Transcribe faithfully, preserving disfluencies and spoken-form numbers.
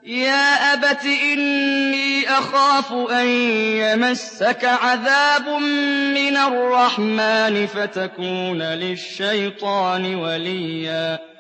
يَا أَبَتِ إِنِّي أَخَافُ أَن يَمَسَّكَ عَذَابٌ مِّنَ الرَّحْمَٰنِ فَتَكُونَ لِلشَّيْطَانِ وَلِيًّا